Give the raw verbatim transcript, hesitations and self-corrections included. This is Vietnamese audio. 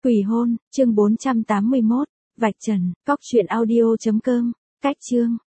Quỷ hôn, chương bốn trăm tám mươi mốt, vạch trần, cóc truyện audio chấm com, cách chương.